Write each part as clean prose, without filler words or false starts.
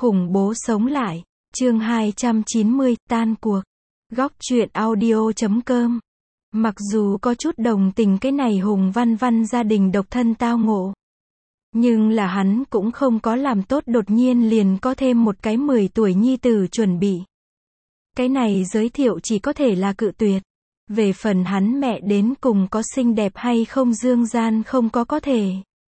Khủng bố sống lại. Chương 290, tan cuộc. Góc truyện audio.com. Mặc dù có chút đồng tình cái này Hùng Văn Văn gia đình độc thân tao ngộ, nhưng là hắn cũng không có làm tốt đột nhiên liền có thêm một cái 10 tuổi nhi tử chuẩn bị. Cái này giới thiệu chỉ có thể là cự tuyệt. Về phần hắn mẹ đến cùng có xinh đẹp hay không Dương Gian không có thể.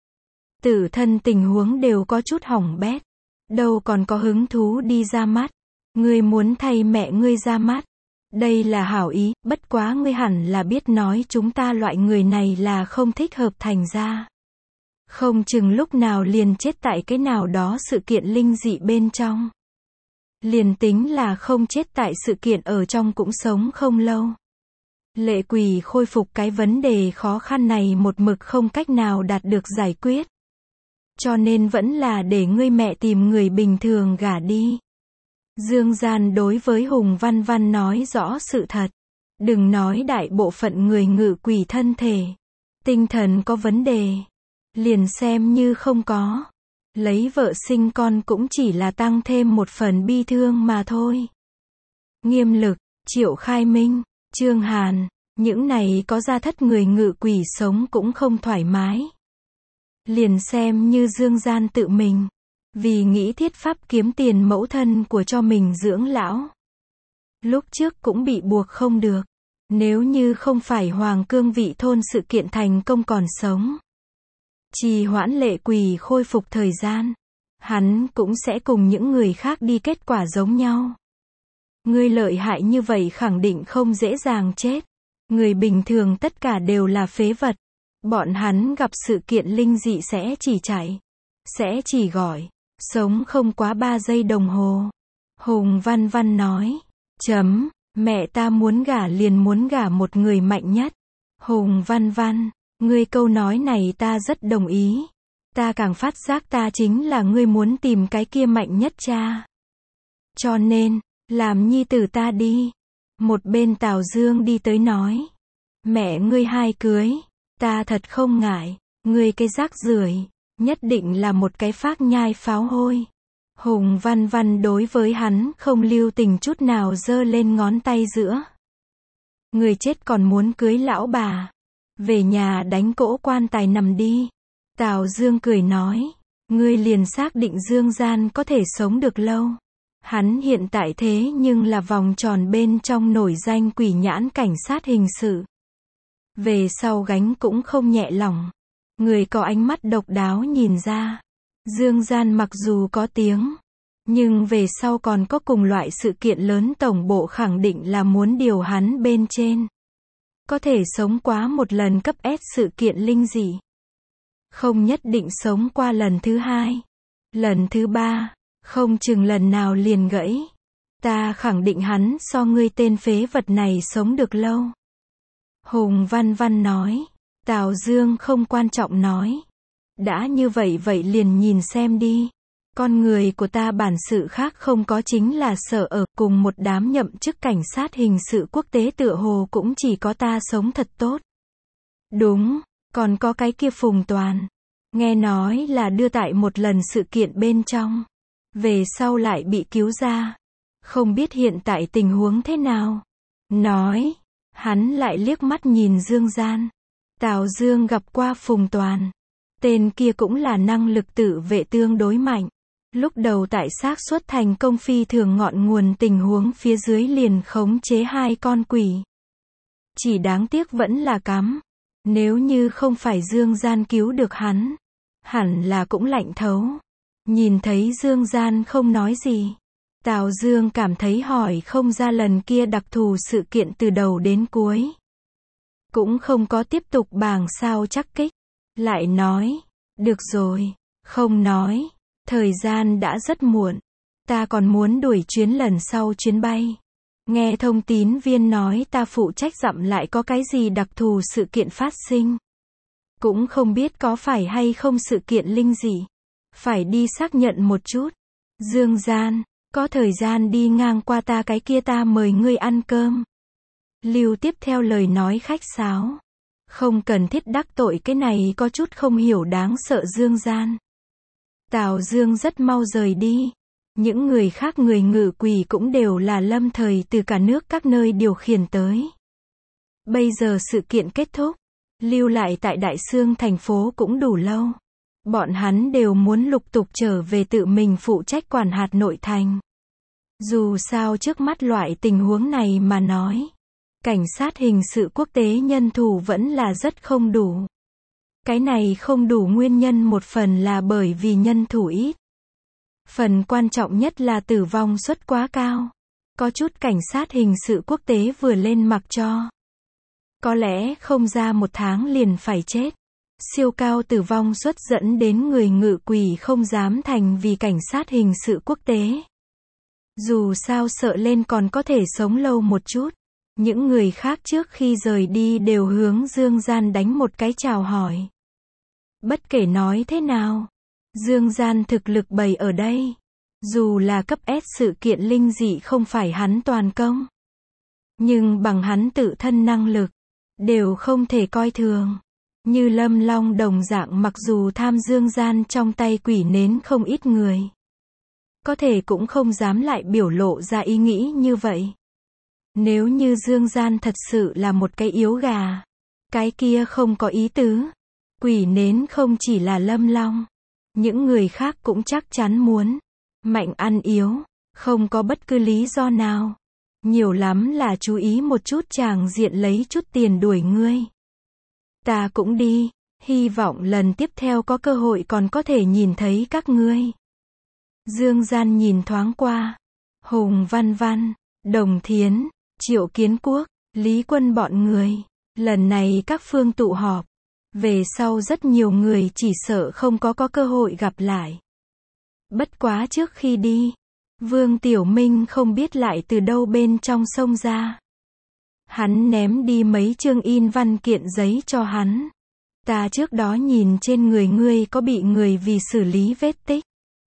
Tự thân tình huống đều có chút hỏng bét. Đâu còn có hứng thú đi ra mắt. Ngươi muốn thay mẹ ngươi ra mắt. Đây là hảo ý, bất quá ngươi hẳn là biết nói chúng ta loại người này là không thích hợp thành ra. Không chừng lúc nào liền chết tại cái nào đó sự kiện linh dị bên trong. Liền tính là không chết tại sự kiện ở trong cũng sống không lâu. Lệ Quỳ khôi phục cái vấn đề khó khăn này một mực không cách nào đạt được giải quyết. Cho nên vẫn là để ngươi mẹ tìm người bình thường gả đi. Dương Gian đối với Hùng Văn Văn nói rõ sự thật. Đừng nói đại bộ phận người ngự quỷ thân thể. Tinh thần có vấn đề. Liền xem như không có. Lấy vợ sinh con cũng chỉ là tăng thêm một phần bi thương mà thôi. Nghiêm Lực, Triệu Khai Minh, Trương Hàn, những này có gia thất người ngự quỷ sống cũng không thoải mái. Liền xem như Dương Gian tự mình. Vì nghĩ thiết pháp kiếm tiền mẫu thân của cho mình dưỡng lão. Lúc trước cũng bị buộc không được. Nếu như không phải Hoàng Cương vị thôn sự kiện thành công còn sống. Trì hoãn Lệ Quỳ khôi phục thời gian. Hắn cũng sẽ cùng những người khác đi kết quả giống nhau. Ngươi lợi hại như vậy khẳng định không dễ dàng chết. Người bình thường tất cả đều là phế vật. Bọn hắn gặp sự kiện linh dị sẽ chỉ chạy. Sẽ chỉ gọi. Sống không quá 3 giây đồng hồ. Hùng Văn Văn nói. Mẹ ta muốn gả liền muốn gả một người mạnh nhất. Hùng Văn Văn, ngươi câu nói này ta rất đồng ý. Ta càng phát giác ta chính là ngươi muốn tìm cái kia mạnh nhất cha. Cho nên, làm nhi tử ta đi. Một bên Tào Dương đi tới nói. Mẹ ngươi hai cưới. Ta thật không ngại. Ngươi cái rác rưởi. Nhất định là một cái phác nhai pháo hôi. Hùng Văn Văn đối với hắn không lưu tình chút nào giơ lên ngón tay giữa. Người chết còn muốn cưới lão bà. Về nhà đánh cỗ quan tài nằm đi. Tào Dương cười nói. Ngươi liền xác định Dương Gian có thể sống được lâu. Hắn hiện tại thế nhưng là vòng tròn bên trong nổi danh quỷ nhãn cảnh sát hình sự. Về sau gánh cũng không nhẹ lòng. Người có ánh mắt độc đáo nhìn ra. Dương Gian mặc dù có tiếng, nhưng về sau còn có cùng loại sự kiện lớn tổng bộ khẳng định là muốn điều hắn bên trên. Có thể sống quá một lần cấp S sự kiện linh dị. Không nhất định sống qua lần thứ 2. Lần thứ 3, không chừng lần nào liền gãy. Ta khẳng định hắn so ngươi tên phế vật này sống được lâu. Hùng Văn Văn nói. Tào Dương không quan trọng nói. Đã như vậy vậy liền nhìn xem đi. Con người của ta bản sự khác không có chính là sợ ở cùng một đám nhậm chức cảnh sát hình sự quốc tế tựa hồ cũng chỉ có ta sống thật tốt. Đúng, còn có cái kia Phùng Toàn. Nghe nói là đưa tại một lần sự kiện bên trong. Về sau lại bị cứu ra. Không biết hiện tại tình huống thế nào. Nói, hắn lại liếc mắt nhìn Dương Gian. Tào Dương gặp qua Phùng Toàn. Tên kia cũng là năng lực tự vệ tương đối mạnh. Lúc đầu tại xác suất thành công phi thường ngọn nguồn tình huống phía dưới liền khống chế 2 con quỷ. Chỉ đáng tiếc vẫn là cắm. Nếu như không phải Dương Gian cứu được hắn, hẳn là cũng lạnh thấu. Nhìn thấy Dương Gian không nói gì. Tào Dương cảm thấy hỏi không ra lần kia đặc thù sự kiện từ đầu đến cuối. Cũng không có tiếp tục bàng sao chắc kích. Lại nói, được rồi, không nói, thời gian đã rất muộn. Ta còn muốn đuổi chuyến lần sau chuyến bay. Nghe thông tín viên nói ta phụ trách dặm lại có cái gì đặc thù sự kiện phát sinh. Cũng không biết có phải hay không sự kiện linh dị. Phải đi xác nhận một chút. Dương Gian, có thời gian đi ngang qua ta cái kia ta mời ngươi ăn cơm. Lưu tiếp theo lời nói khách sáo. Không cần thiết đắc tội cái này có chút không hiểu đáng sợ Dương Gian. Tào Dương rất mau rời đi. Những người khác người ngự quỷ cũng đều là lâm thời từ cả nước các nơi điều khiển tới. Bây giờ sự kiện kết thúc, lưu lại tại Đại Xương thành phố cũng đủ lâu. Bọn hắn đều muốn lục tục trở về tự mình phụ trách quản hạt nội thành. Dù sao trước mắt loại tình huống này mà nói, cảnh sát hình sự quốc tế nhân thủ vẫn là rất không đủ. Cái này không đủ nguyên nhân một phần là bởi vì nhân thủ ít. Phần quan trọng nhất là tử vong suất quá cao. Có chút cảnh sát hình sự quốc tế vừa lên mặc cho. Có lẽ không ra 1 tháng liền phải chết. Siêu cao tử vong suất dẫn đến người ngự quỷ không dám thành vì cảnh sát hình sự quốc tế. Dù sao sợ lên còn có thể sống lâu một chút. Những người khác trước khi rời đi đều hướng Dương Gian đánh một cái chào hỏi. Bất kể nói thế nào, Dương Gian thực lực bày ở đây. Dù là cấp S sự kiện linh dị không phải hắn toàn công. Nhưng bằng hắn tự thân năng lực, đều không thể coi thường. Như Lâm Long đồng dạng mặc dù tham Dương Gian trong tay quỷ nến không ít người. Có thể cũng không dám lại biểu lộ ra ý nghĩ như vậy. Nếu như Dương Gian thật sự là một cái yếu gà, cái kia không có ý tứ. Quỷ nến không chỉ là Lâm Long, những người khác cũng chắc chắn muốn. Mạnh ăn yếu, không có bất cứ lý do nào. Nhiều lắm là chú ý một chút chàng diện lấy chút tiền đuổi ngươi. Ta cũng đi, hy vọng lần tiếp theo có cơ hội còn có thể nhìn thấy các ngươi. Dương Gian nhìn thoáng qua. Hùng Văn Văn, Đồng Thiến, Triệu Kiến Quốc, Lý Quân bọn người. Lần này các phương tụ họp. Về sau rất nhiều người chỉ sợ không có cơ hội gặp lại. Bất quá trước khi đi, Vương Tiểu Minh không biết lại từ đâu bên trong sông ra. Hắn ném đi mấy chương in văn kiện giấy cho hắn. Ta trước đó nhìn trên người ngươi có bị người vì xử lý vết tích.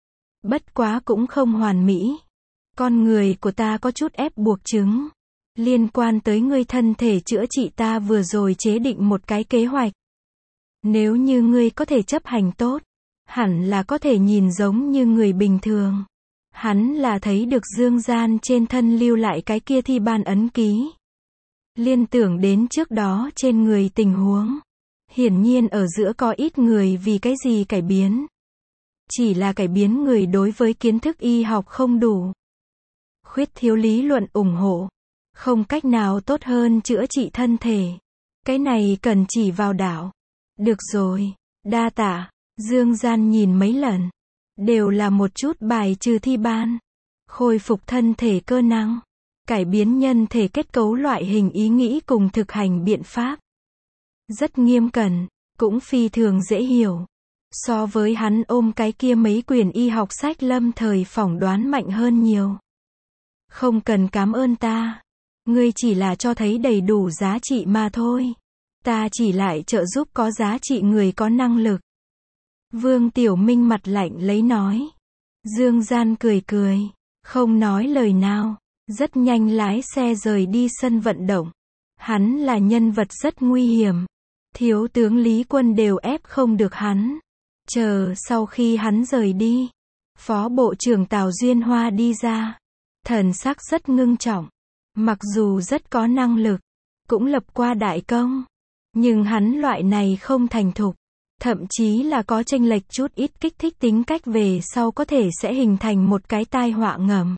Bất quá cũng không hoàn mỹ. Con người của ta có chút ép buộc chứng. Liên quan tới ngươi thân thể chữa trị ta vừa rồi chế định một cái kế hoạch. Nếu như ngươi có thể chấp hành tốt, hẳn là có thể nhìn giống như người bình thường. Hắn là thấy được Dương Gian trên thân lưu lại cái kia thi ban ấn ký. Liên tưởng đến trước đó trên người tình huống. Hiển nhiên ở giữa có ít người vì cái gì cải biến. Chỉ là cải biến người đối với kiến thức y học không đủ. Khuyết thiếu lý luận ủng hộ. Không cách nào tốt hơn chữa trị thân thể. Cái này cần chỉ vào đạo. Được rồi, đa tạ. Dương Gian nhìn mấy lần. Đều là một chút bài trừ thi ban. Khôi phục thân thể cơ năng. Cải biến nhân thể kết cấu loại hình ý nghĩ cùng thực hành biện pháp. Rất nghiêm cẩn, cũng phi thường dễ hiểu. So với hắn ôm cái kia mấy quyển y học sách lâm thời phỏng đoán mạnh hơn nhiều. Không cần cảm ơn ta. Ngươi chỉ là cho thấy đầy đủ giá trị mà thôi. Ta chỉ lại trợ giúp có giá trị người có năng lực. Vương Tiểu Minh mặt lạnh lấy nói. Dương Gian cười cười, không nói lời nào, rất nhanh lái xe rời đi sân vận động. Hắn là nhân vật rất nguy hiểm. Thiếu tướng Lý Quân đều ép không được hắn. Chờ sau khi hắn rời đi, Phó Bộ trưởng Tào Duyên Hoa đi ra. Thần sắc rất ngưng trọng. Mặc dù rất có năng lực, cũng lập qua đại công. Nhưng hắn loại này không thành thục. Thậm chí là có chênh lệch chút ít kích thích tính cách về sau có thể sẽ hình thành một cái tai họa ngầm.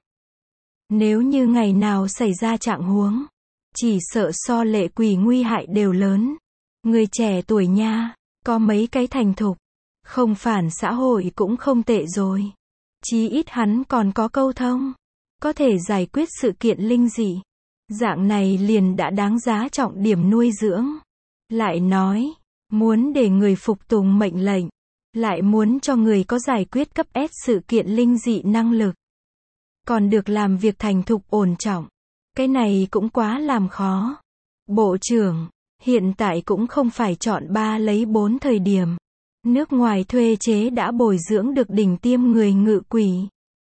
Nếu như ngày nào xảy ra trạng huống, chỉ sợ so Lệ Quỷ nguy hại đều lớn. Người trẻ tuổi nha, có mấy cái thành thục, không phản xã hội cũng không tệ rồi. Chí ít hắn còn có câu thông, có thể giải quyết sự kiện linh dị. Dạng này liền đã đáng giá trọng điểm nuôi dưỡng. Lại nói, muốn để người phục tùng mệnh lệnh, lại muốn cho người có giải quyết cấp S sự kiện linh dị năng lực. Còn được làm việc thành thục ổn trọng. Cái này cũng quá làm khó. Bộ trưởng, hiện tại cũng không phải chọn 3 lấy 4 thời điểm. Nước ngoài thuê chế đã bồi dưỡng được đỉnh tiêm người ngự quỷ.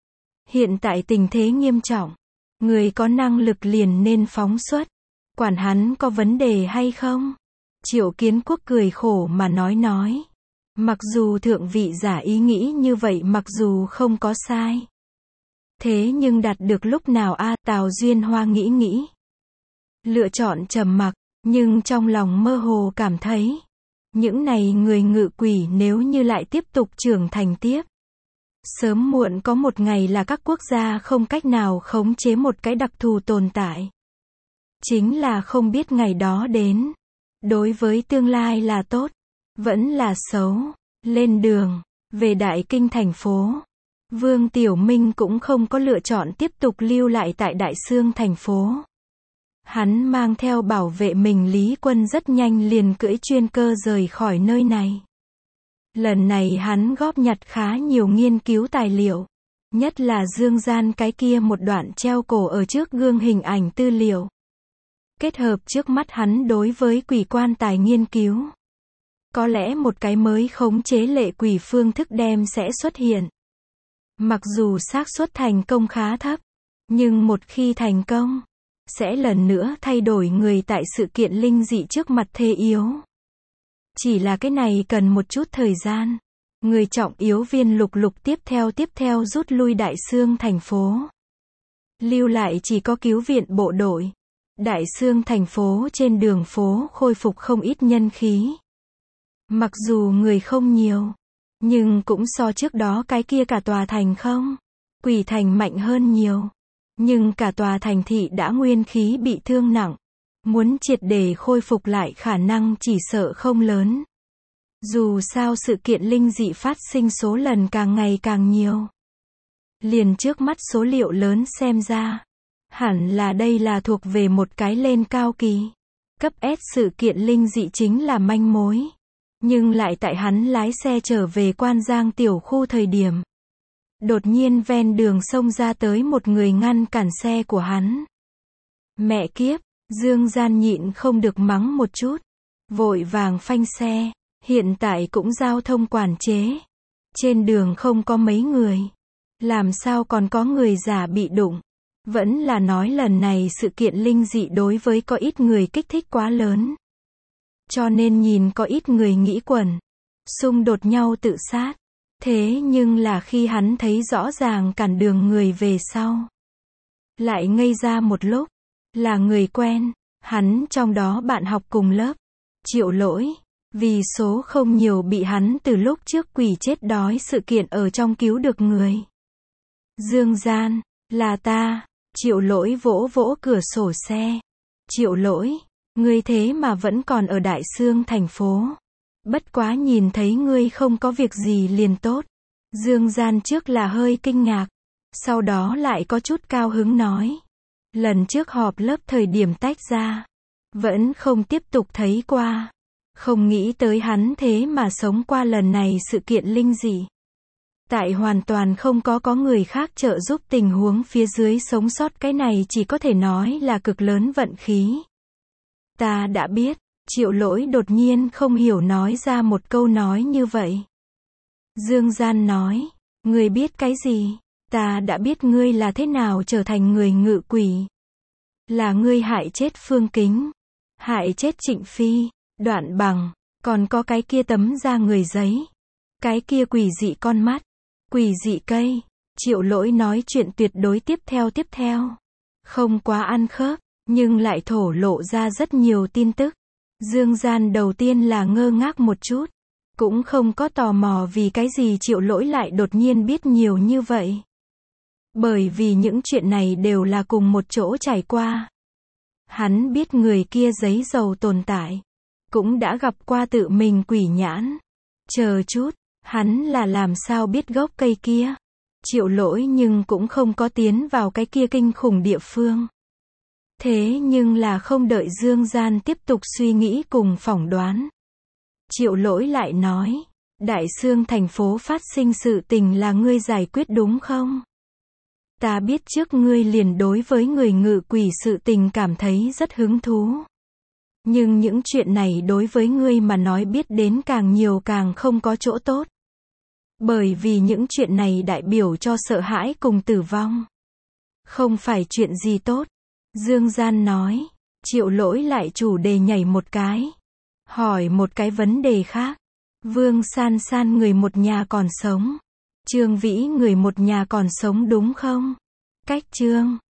Hiện tại tình thế nghiêm trọng. Người có năng lực liền nên phóng xuất. Quản hắn có vấn đề hay không? Triệu Kiến Quốc cười khổ mà nói. Mặc dù thượng vị giả ý nghĩ như vậy mặc dù không có sai. Thế nhưng đạt được lúc nào a? Tào Duyên Hoa nghĩ. Lựa chọn trầm mặc, nhưng trong lòng mơ hồ cảm thấy, những này người ngự quỷ nếu như lại tiếp tục trưởng thành tiếp, sớm muộn có một ngày là các quốc gia không cách nào khống chế một cái đặc thù tồn tại. Chính là không biết ngày đó đến, đối với tương lai là tốt, vẫn là xấu. Lên đường, về Đại Kinh thành phố, Vương Tiểu Minh cũng không có lựa chọn tiếp tục lưu lại tại Đại Xương thành phố. Hắn mang theo bảo vệ mình Lý Quân rất nhanh liền cưỡi chuyên cơ rời khỏi nơi này. Lần này hắn góp nhặt khá nhiều nghiên cứu tài liệu, nhất là Dương Gian cái kia một đoạn treo cổ ở trước gương hình ảnh tư liệu. Kết hợp trước mắt hắn đối với quỷ quan tài nghiên cứu. Có lẽ một cái mới khống chế lệ quỷ phương thức đem sẽ xuất hiện. Mặc dù xác suất thành công khá thấp, nhưng một khi thành công, sẽ lần nữa thay đổi người tại sự kiện linh dị trước mặt thế yếu. Chỉ là cái này cần một chút thời gian. Người trọng yếu viên lục tiếp theo rút lui Đại Xương thành phố. Lưu lại chỉ có cứu viện bộ đội. Đại Xương thành phố trên đường phố khôi phục không ít nhân khí. Mặc dù người không nhiều, nhưng cũng so trước đó cái kia cả tòa thành không. Quỷ thành mạnh hơn nhiều. Nhưng cả tòa thành thị đã nguyên khí bị thương nặng. Muốn triệt để khôi phục lại khả năng chỉ sợ không lớn. Dù sao sự kiện linh dị phát sinh số lần càng ngày càng nhiều. Liền trước mắt số liệu lớn xem ra, hẳn là đây là thuộc về một cái lên cao kỳ. Cấp S sự kiện linh dị chính là manh mối. Nhưng lại tại hắn lái xe trở về Quan Giang tiểu khu thời điểm. Đột nhiên ven đường xông ra tới một người ngăn cản xe của hắn. Mẹ kiếp, Dương Gian nhịn không được mắng một chút. Vội vàng phanh xe, hiện tại cũng giao thông quản chế. Trên đường không có mấy người. Làm sao còn có người già bị đụng. Vẫn là nói lần này sự kiện linh dị đối với có ít người kích thích quá lớn. Cho nên nhìn có ít người nghĩ quẩn. Xung đột nhau tự sát. Thế nhưng là khi hắn thấy rõ ràng cản đường người về sau. Lại ngây ra một lúc. Là người quen. Hắn trong đó bạn học cùng lớp. Triệu Lỗi. Vì số không nhiều bị hắn từ lúc trước quỷ chết đói sự kiện ở trong cứu được người. Dương Gian. Là ta. Triệu Lỗi vỗ vỗ cửa sổ xe. Triệu Lỗi. Ngươi thế mà vẫn còn ở Đại Xương thành phố. Bất quá nhìn thấy ngươi không có việc gì liền tốt. Dương Gian trước là hơi kinh ngạc. Sau đó lại có chút cao hứng nói. Lần trước họp lớp thời điểm tách ra. Vẫn không tiếp tục thấy qua. Không nghĩ tới hắn thế mà sống qua lần này sự kiện linh dị. Tại hoàn toàn không có người khác trợ giúp tình huống phía dưới sống sót cái này chỉ có thể nói là cực lớn vận khí. Ta đã biết, Triệu Lỗi đột nhiên không hiểu nói ra một câu nói như vậy. Dương Gian nói, ngươi biết cái gì? Ta đã biết ngươi là thế nào trở thành người ngự quỷ. Là ngươi hại chết Phương Kính, hại chết Trịnh Phi, Đoạn Bằng, còn có cái kia tấm da người giấy. Cái kia quỷ dị con mắt, quỷ dị cây. Triệu Lỗi nói chuyện tuyệt đối tiếp theo. Không quá ăn khớp, nhưng lại thổ lộ ra rất nhiều tin tức. Dương Gian đầu tiên là ngơ ngác một chút. Cũng không có tò mò vì cái gì Triệu Lỗi lại đột nhiên biết nhiều như vậy. Bởi vì những chuyện này đều là cùng một chỗ trải qua. Hắn biết người kia giấy dầu tồn tại. Cũng đã gặp qua tự mình quỷ nhãn. Chờ chút, hắn là làm sao biết gốc cây kia? Triệu Lỗi nhưng cũng không có tiến vào cái kia kinh khủng địa phương. Thế nhưng là không đợi Dương Gian tiếp tục suy nghĩ cùng phỏng đoán. Triệu Lỗi lại nói, Đại Xương thành phố phát sinh sự tình là ngươi giải quyết đúng không? Ta biết trước ngươi liền đối với người ngự quỷ sự tình cảm thấy rất hứng thú. Nhưng những chuyện này đối với ngươi mà nói biết đến càng nhiều càng không có chỗ tốt. Bởi vì những chuyện này đại biểu cho sợ hãi cùng tử vong. Không phải chuyện gì tốt. Dương Gian nói, Triệu Lỗi lại chủ đề nhảy một cái. Hỏi một cái vấn đề khác. Vương San San người một nhà còn sống. Trương Vĩ người một nhà còn sống đúng không? Cách chương